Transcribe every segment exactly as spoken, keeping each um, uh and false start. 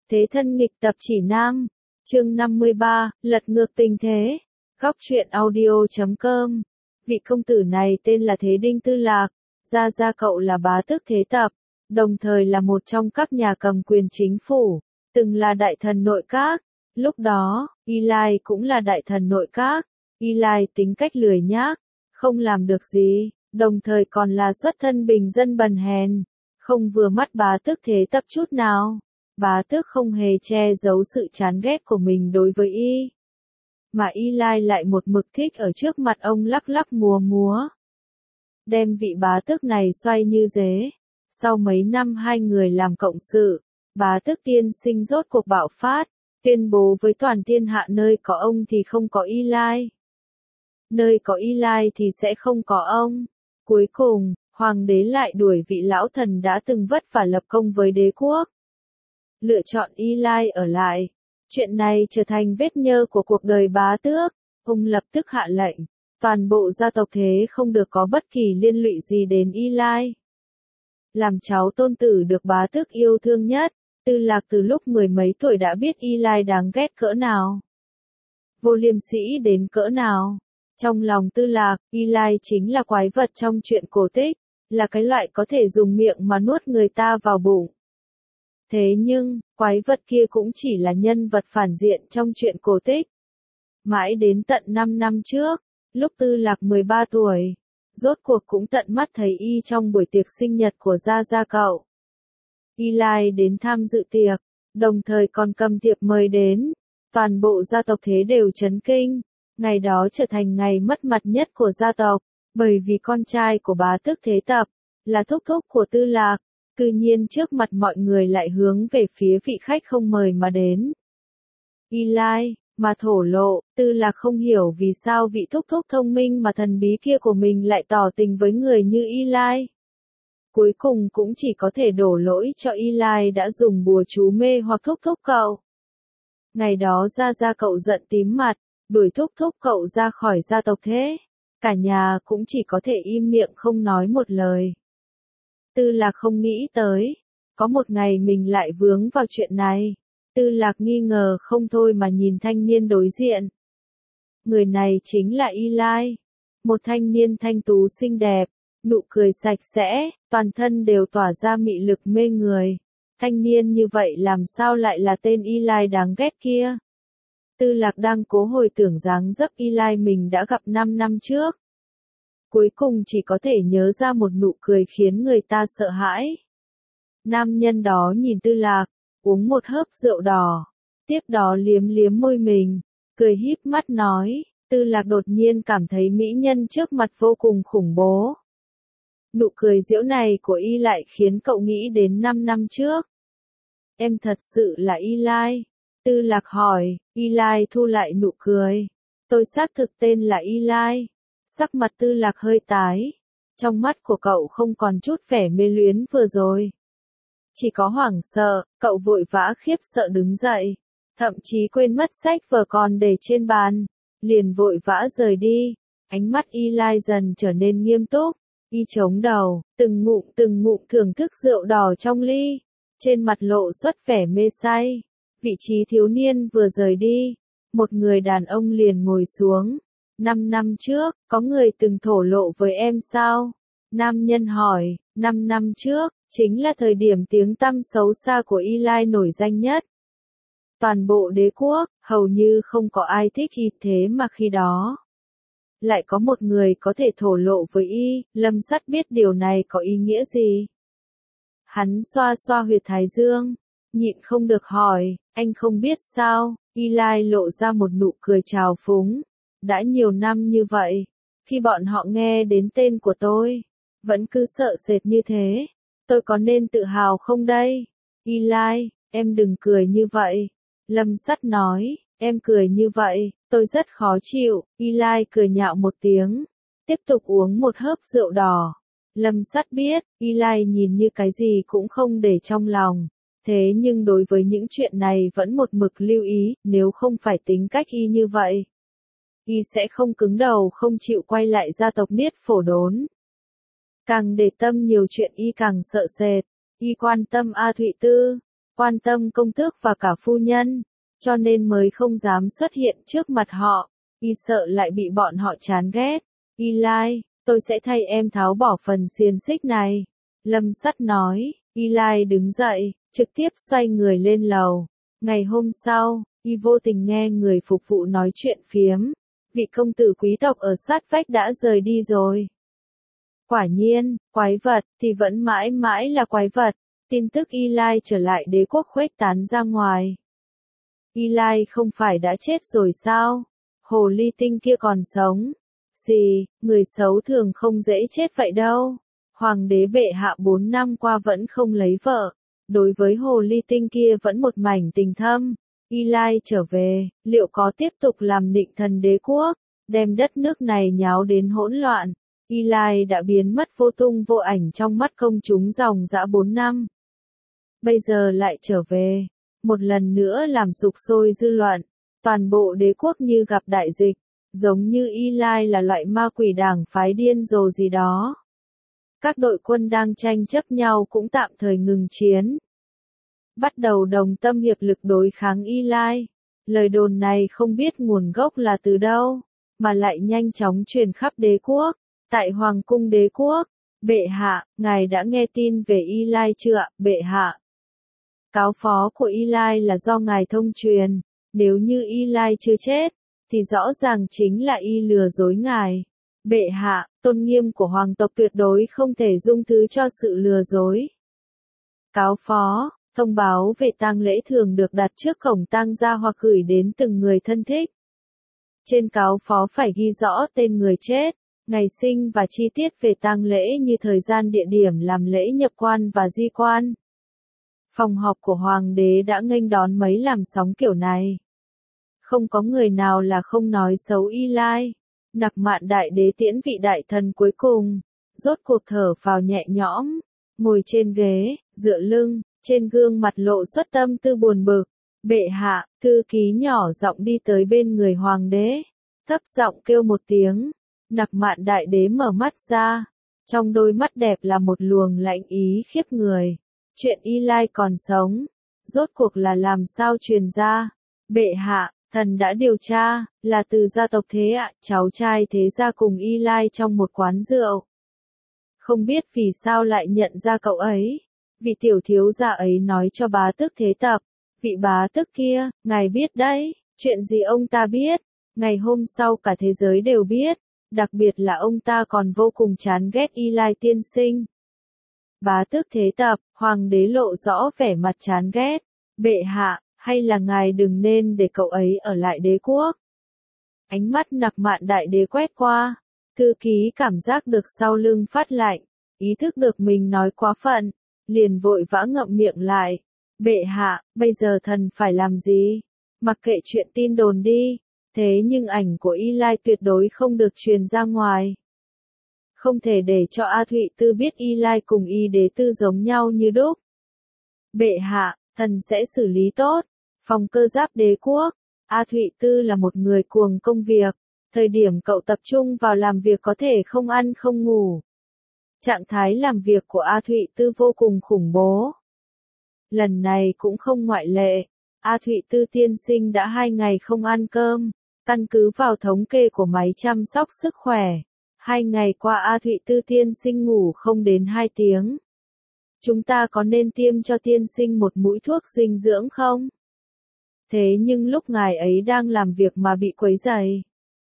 Thế thân nghịch tập chỉ nam, chương năm mươi ba, lật ngược tình thế. Góc truyện audio chấm com. Vị công tử này tên là Thế Đinh Tư Lạc, gia gia cậu là bá tước Thế Tập, đồng thời là một trong các nhà cầm quyền chính phủ, từng là đại thần nội các. Lúc đó, Y Lai cũng là đại thần nội các. Y Lai tính cách lười nhác, không làm được gì, đồng thời còn là xuất thân bình dân bần hèn, không vừa mắt bá tước Thế Tập chút nào. Bá tước không hề che giấu sự chán ghét của mình đối với y. Mà Y Lai lại một mực thích ở trước mặt ông lắc lắc múa múa. Đem vị bá tước này xoay như dế. Sau mấy năm hai người làm cộng sự, bá tước tiên sinh rốt cuộc bạo phát, tuyên bố với toàn thiên hạ nơi có ông thì không có Y Lai. Nơi có Y Lai thì sẽ không có ông. Cuối cùng, hoàng đế lại đuổi vị lão thần đã từng vất vả lập công với đế quốc. Lựa chọn Y Lai ở lại. Chuyện này trở thành vết nhơ của cuộc đời bá tước. Ông lập tức hạ lệnh, toàn bộ gia tộc Thế không được có bất kỳ liên lụy gì đến Y Lai. Làm cháu tôn tử được bá tước yêu thương nhất, Tư Lạc từ lúc mười mấy tuổi đã biết Y Lai đáng ghét cỡ nào, vô liêm sĩ đến cỡ nào. Trong lòng Tư Lạc, Y Lai chính là quái vật trong truyện cổ tích, là cái loại có thể dùng miệng mà nuốt người ta vào bụng. Thế nhưng, quái vật kia cũng chỉ là nhân vật phản diện trong truyện cổ tích. Mãi đến tận năm năm trước, lúc Tư Lạc mười ba tuổi, rốt cuộc cũng tận mắt thấy y trong buổi tiệc sinh nhật của gia gia cậu. Y Lai đến tham dự tiệc, đồng thời còn cầm thiệp mời đến. Toàn bộ gia tộc Thế đều chấn kinh. Ngày đó trở thành ngày mất mặt nhất của gia tộc, bởi vì con trai của bá tước Thế Tập, là thúc thúc của Tư Lạc. Cư nhiên trước mặt mọi người lại hướng về phía vị khách không mời mà đến. Y Lai, mà thổ lộ, Tư Lạc không hiểu vì sao vị thúc thúc thông minh mà thần bí kia của mình lại tỏ tình với người như Y Lai. Cuối cùng cũng chỉ có thể đổ lỗi cho Y Lai đã dùng bùa chú mê hoặc thúc thúc cậu. Ngày đó gia gia cậu giận tím mặt, đuổi thúc thúc cậu ra khỏi gia tộc Thế. Cả nhà cũng chỉ có thể im miệng không nói một lời. Tư Lạc không nghĩ tới, có một ngày mình lại vướng vào chuyện này. Tư Lạc nghi ngờ không thôi mà nhìn thanh niên đối diện. Người này chính là Y Lai, một thanh niên thanh tú xinh đẹp, nụ cười sạch sẽ, toàn thân đều tỏa ra mị lực mê người. Thanh niên như vậy làm sao lại là tên Y Lai đáng ghét kia? Tư Lạc đang cố hồi tưởng dáng dấp Y Lai mình đã gặp năm năm trước. Cuối cùng chỉ có thể nhớ ra một nụ cười khiến người ta sợ hãi. Nam nhân đó nhìn Tư Lạc, uống một hớp rượu đỏ, tiếp đó liếm liếm môi mình, cười híp mắt nói. Tư Lạc đột nhiên cảm thấy mỹ nhân trước mặt vô cùng khủng bố. Nụ cười giễu này của y lại khiến cậu nghĩ đến năm năm trước. Em thật sự là Y Lai? Tư Lạc hỏi. Y Lai thu lại nụ cười. Tôi xác thực tên là Y Lai. Sắc mặt Tư Lạc hơi tái. Trong mắt của cậu không còn chút vẻ mê luyến vừa rồi. Chỉ có hoảng sợ, cậu vội vã khiếp sợ đứng dậy. Thậm chí quên mất sách vở còn để trên bàn. Liền vội vã rời đi. Ánh mắt Y Lai dần trở nên nghiêm túc. Y chống đầu, từng ngụm từng ngụm thưởng thức rượu đỏ trong ly. Trên mặt lộ xuất vẻ mê say. Vị trí thiếu niên vừa rời đi. Một người đàn ông liền ngồi xuống. Năm năm trước, có người từng thổ lộ với em sao? Nam nhân hỏi. Năm năm trước, chính là thời điểm tiếng tăm xấu xa của Y Lai nổi danh nhất. Toàn bộ đế quốc, hầu như không có ai thích y, thế mà khi đó lại có một người có thể thổ lộ với y. Lâm Sắt biết điều này có ý nghĩa gì. Hắn xoa xoa huyệt thái dương, nhịn không được hỏi, anh không biết sao? Y Lai lộ ra một nụ cười trào phúng. Đã nhiều năm như vậy, khi bọn họ nghe đến tên của tôi, vẫn cứ sợ sệt như thế, tôi có nên tự hào không đây? Y Lai, em đừng cười như vậy. Lâm Sắt nói, em cười như vậy, tôi rất khó chịu. Y Lai cười nhạo một tiếng, tiếp tục uống một hớp rượu đỏ. Lâm Sắt biết, Y Lai nhìn như cái gì cũng không để trong lòng. Thế nhưng đối với những chuyện này vẫn một mực lưu ý, nếu không phải tính cách y như vậy, y sẽ không cứng đầu không chịu quay lại gia tộc Niết Phổ Đốn. Càng để tâm nhiều chuyện y càng sợ sệt, y quan tâm A Thụy Tư. quan tâm công tước và cả phu nhân, cho nên mới không dám xuất hiện trước mặt họ, y sợ lại bị bọn họ chán ghét. Eli, tôi sẽ thay em tháo bỏ phần xiềng xích này. Lâm Sắt nói, Eli đứng dậy, trực tiếp xoay người lên lầu. Ngày hôm sau, y vô tình nghe người phục vụ nói chuyện phiếm. Vị công tử quý tộc ở sát vách đã rời đi rồi. Quả nhiên, quái vật thì vẫn mãi mãi là quái vật. Tin tức Eli trở lại đế quốc khuếch tán ra ngoài. Eli không phải đã chết rồi sao? Hồ ly tinh kia còn sống. Gì, người xấu thường không dễ chết vậy đâu. Hoàng đế bệ hạ bốn năm qua vẫn không lấy vợ. Đối với hồ ly tinh kia vẫn một mảnh tình thâm. Eli trở về, liệu có tiếp tục làm định thần đế quốc, đem đất nước này nháo đến hỗn loạn. Eli đã biến mất vô tung vô ảnh trong mắt công chúng dòng dã bốn năm. Bây giờ lại trở về, một lần nữa làm sục sôi dư luận. Toàn bộ đế quốc như gặp đại dịch, giống như Eli là loại ma quỷ đảng phái điên rồ gì đó. Các đội quân đang tranh chấp nhau cũng tạm thời ngừng chiến. Bắt đầu đồng tâm hiệp lực đối kháng Eli. Lời đồn này không biết nguồn gốc là từ đâu, mà lại nhanh chóng truyền khắp đế quốc. Tại Hoàng cung đế quốc, bệ hạ, ngài đã nghe tin về Eli chưa ạ, bệ hạ? Cáo phó của Eli là do ngài thông truyền, nếu như Eli chưa chết, thì rõ ràng chính là y lừa dối ngài. Bệ hạ, tôn nghiêm của hoàng tộc tuyệt đối không thể dung thứ cho sự lừa dối. Cáo phó, thông báo về tang lễ thường được đặt trước cổng tang gia hoặc gửi đến từng người thân thích. Trên cáo phó phải ghi rõ tên người chết, ngày sinh và chi tiết về tang lễ như thời gian địa điểm làm lễ nhập quan và di quan. Phòng họp của hoàng đế đã nghênh đón mấy làn sóng kiểu này. Không có người nào là không nói xấu Eli. Nặc Mạn đại đế tiễn vị đại thần cuối cùng, rốt cuộc thở phào nhẹ nhõm, ngồi trên ghế, dựa lưng, trên gương mặt lộ xuất tâm tư buồn bực. Bệ hạ, thư ký nhỏ giọng đi tới bên người hoàng đế, thấp giọng kêu một tiếng. Nặc Mạn đại đế mở mắt ra, trong đôi mắt đẹp là một luồng lạnh ý khiếp người. Chuyện Eli còn sống, rốt cuộc là làm sao truyền ra? Bệ hạ, thần đã điều tra, là từ gia tộc Thế ạ, cháu trai Thế gia cùng Eli trong một quán rượu. Không biết vì sao lại nhận ra cậu ấy. Vị tiểu thiếu gia ấy nói cho bá tước Thế Tập. Vị bá tước kia, ngài biết đấy, chuyện gì ông ta biết. Ngày hôm sau cả thế giới đều biết, đặc biệt là ông ta còn vô cùng chán ghét Eli tiên sinh. Bá tước Thế Tập, hoàng đế lộ rõ vẻ mặt chán ghét. Bệ hạ, hay là ngài đừng nên để cậu ấy ở lại đế quốc. Ánh mắt Nặc Mạn đại đế quét qua, thư ký cảm giác được sau lưng phát lạnh, ý thức được mình nói quá phận, liền vội vã ngậm miệng lại. Bệ hạ, bây giờ thần phải làm gì? Mặc kệ chuyện tin đồn đi, thế nhưng ảnh của Eli tuyệt đối không được truyền ra ngoài. Không thể để cho A Thụy Tư biết Eli cùng Y Đế Tư giống nhau như đúc. Bệ hạ, thần sẽ xử lý tốt. Phòng cơ giáp đế quốc, A Thụy Tư là một người cuồng công việc. Thời điểm cậu tập trung vào làm việc có thể không ăn không ngủ. Trạng thái làm việc của A Thụy Tư vô cùng khủng bố. Lần này cũng không ngoại lệ. A Thụy Tư tiên sinh đã hai ngày không ăn cơm. Căn cứ vào thống kê của máy chăm sóc sức khỏe, hai ngày qua A Thụy Tư tiên sinh ngủ không đến hai tiếng. Chúng ta có nên tiêm cho tiên sinh một mũi thuốc dinh dưỡng không? Thế nhưng lúc ngài ấy đang làm việc mà bị quấy rầy,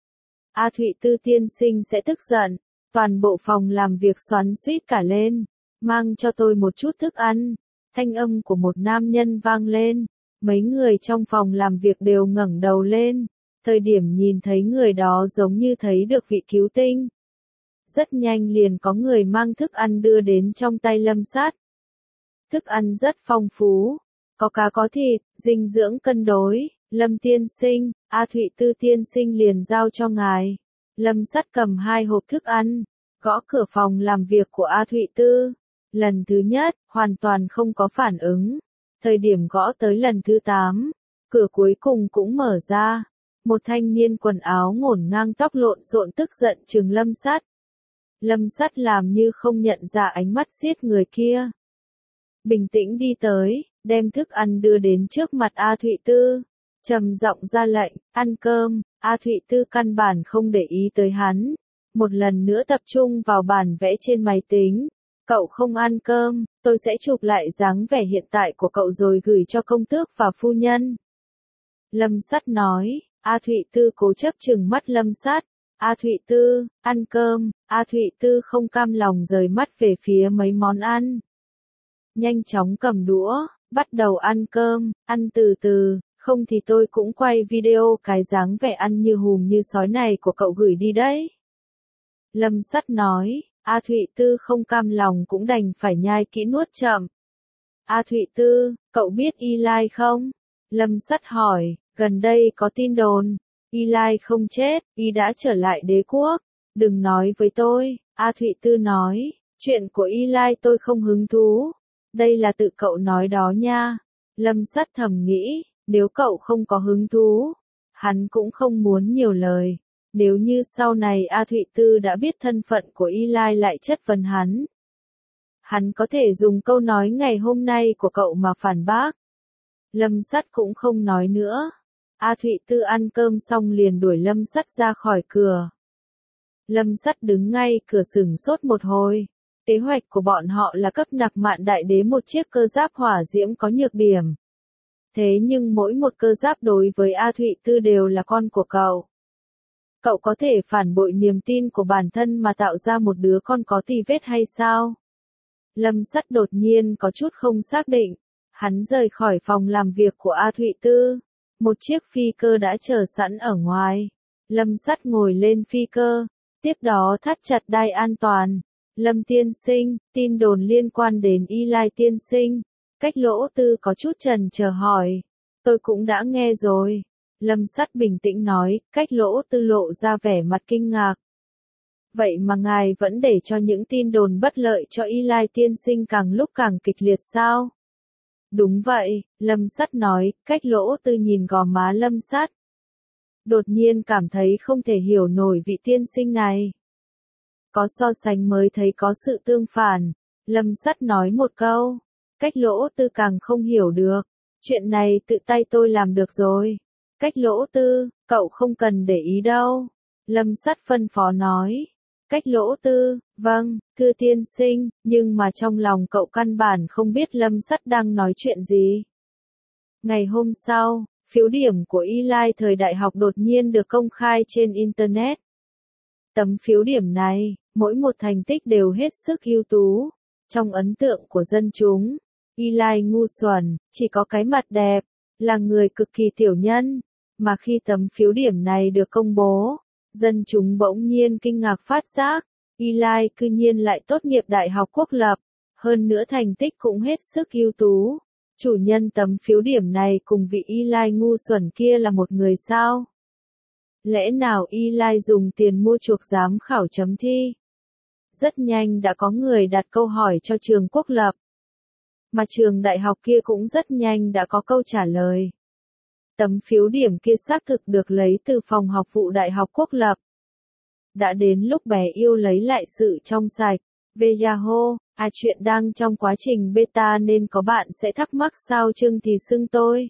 A Thụy Tư tiên sinh sẽ tức giận, toàn bộ phòng làm việc xoắn xuýt cả lên. Mang cho tôi một chút thức ăn. Thanh âm của một nam nhân vang lên, mấy người trong phòng làm việc đều ngẩng đầu lên. Thời điểm nhìn thấy người đó giống như thấy được vị cứu tinh. Rất nhanh liền có người mang thức ăn đưa đến trong tay Lâm Sát. Thức ăn rất phong phú, có cá có thịt, dinh dưỡng cân đối. Lâm tiên sinh, A Thụy Tư tiên sinh liền giao cho ngài. Lâm Sắt cầm hai hộp thức ăn, gõ cửa phòng làm việc của A Thụy Tư. Lần thứ nhất, hoàn toàn không có phản ứng. Thời điểm gõ tới lần thứ tám, cửa cuối cùng cũng mở ra. Một thanh niên quần áo ngổn ngang tóc lộn xộn tức giận trừng Lâm Sắt. Lâm Sắt làm như không nhận ra ánh mắt giết người kia. Bình tĩnh đi tới, đem thức ăn đưa đến trước mặt A Thụy Tư, trầm giọng ra lệnh, ăn cơm. A Thụy Tư căn bản không để ý tới hắn, một lần nữa tập trung vào bản vẽ trên máy tính. Cậu không ăn cơm, tôi sẽ chụp lại dáng vẻ hiện tại của cậu rồi gửi cho công tước và phu nhân. Lâm Sắt nói. A Thụy Tư cố chấp trừng mắt Lâm Sắt. A Thụy Tư, ăn cơm. A Thụy Tư không cam lòng rời mắt về phía mấy món ăn. Nhanh chóng cầm đũa, bắt đầu ăn cơm, ăn từ từ, không thì tôi cũng quay video cái dáng vẻ ăn như hùm như sói này của cậu gửi đi đấy. Lâm Sắt nói. A Thụy Tư không cam lòng cũng đành phải nhai kỹ nuốt chậm. A Thụy Tư, cậu biết Eli không? Lâm Sắt hỏi, gần đây có tin đồn. Eli không chết, y đã trở lại đế quốc. Đừng nói với tôi, A Thụy Tư nói, chuyện của Eli tôi không hứng thú. Đây là tự cậu nói đó nha. Lâm Sắt thầm nghĩ, nếu cậu không có hứng thú, hắn cũng không muốn nhiều lời. Nếu như sau này A Thụy Tư đã biết thân phận của Eli lại chất vấn hắn, hắn có thể dùng câu nói ngày hôm nay của cậu mà phản bác. Lâm Sắt cũng không nói nữa. A Thụy Tư ăn cơm xong liền đuổi Lâm Sắt ra khỏi cửa. Lâm Sắt đứng ngay cửa sửng sốt một hồi. Kế hoạch của bọn họ là cấp nặc Mạn Đại Đế một chiếc cơ giáp hỏa diễm có nhược điểm. Thế nhưng mỗi một cơ giáp đối với A Thụy Tư đều là con của cậu. Cậu có thể phản bội niềm tin của bản thân mà tạo ra một đứa con có tì vết hay sao? Lâm Sắt đột nhiên có chút không xác định. Hắn rời khỏi phòng làm việc của A Thụy Tư. Một chiếc phi cơ đã chờ sẵn ở ngoài. Lâm Sắt ngồi lên phi cơ. Tiếp đó thắt chặt đai an toàn. Lâm tiên sinh, tin đồn liên quan đến Eli tiên sinh. Cách Lỗ Tư có chút chần chờ hỏi. Tôi cũng đã nghe rồi. Lâm Sắt bình tĩnh nói, Cách Lỗ Tư lộ ra vẻ mặt kinh ngạc. Vậy mà ngài vẫn để cho những tin đồn bất lợi cho Eli tiên sinh càng lúc càng kịch liệt sao? Đúng vậy, Lâm Sắt nói. Cách Lỗ Tư nhìn gò má Lâm Sắt. Đột nhiên cảm thấy không thể hiểu nổi vị tiên sinh này. Có so sánh mới thấy có sự tương phản. Lâm Sắt nói một câu. Cách Lỗ Tư càng không hiểu được. Chuyện này tự tay tôi làm được rồi. Cách Lỗ Tư, cậu không cần để ý đâu. Lâm Sắt phân phó nói. Cách Lỗ Tư, vâng, thưa tiên sinh, nhưng mà trong lòng cậu căn bản không biết Lâm Sắt đang nói chuyện gì. Ngày hôm sau, phiếu điểm của Eli thời đại học đột nhiên được công khai trên Internet. Tấm phiếu điểm này, mỗi một thành tích đều hết sức ưu tú. Trong ấn tượng của dân chúng, Eli ngu xuẩn, chỉ có cái mặt đẹp, là người cực kỳ tiểu nhân. Mà khi tấm phiếu điểm này được công bố, dân chúng bỗng nhiên kinh ngạc phát giác, Eli cư nhiên lại tốt nghiệp đại học quốc lập, hơn nữa thành tích cũng hết sức ưu tú. Chủ nhân tấm phiếu điểm này cùng vị Eli ngu xuẩn kia là một người sao? Lẽ nào Eli dùng tiền mua chuộc giám khảo chấm thi? Rất nhanh đã có người đặt câu hỏi cho trường quốc lập. Mà trường đại học kia cũng rất nhanh đã có câu trả lời. Tấm phiếu điểm kia xác thực được lấy từ phòng học vụ đại học quốc lập. Đã đến lúc bé yêu lấy lại sự trong sạch. Về Yahoo, à chuyện đang trong quá trình beta nên có bạn sẽ thắc mắc sao Trương Thì xưng tôi.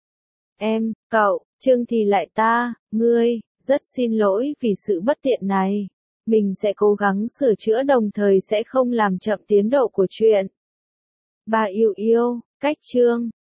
Em, cậu, Trương Thì lại ta, ngươi, rất xin lỗi vì sự bất tiện này. Mình sẽ cố gắng sửa chữa đồng thời sẽ không làm chậm tiến độ của chuyện. Bà yêu yêu, cách Trương.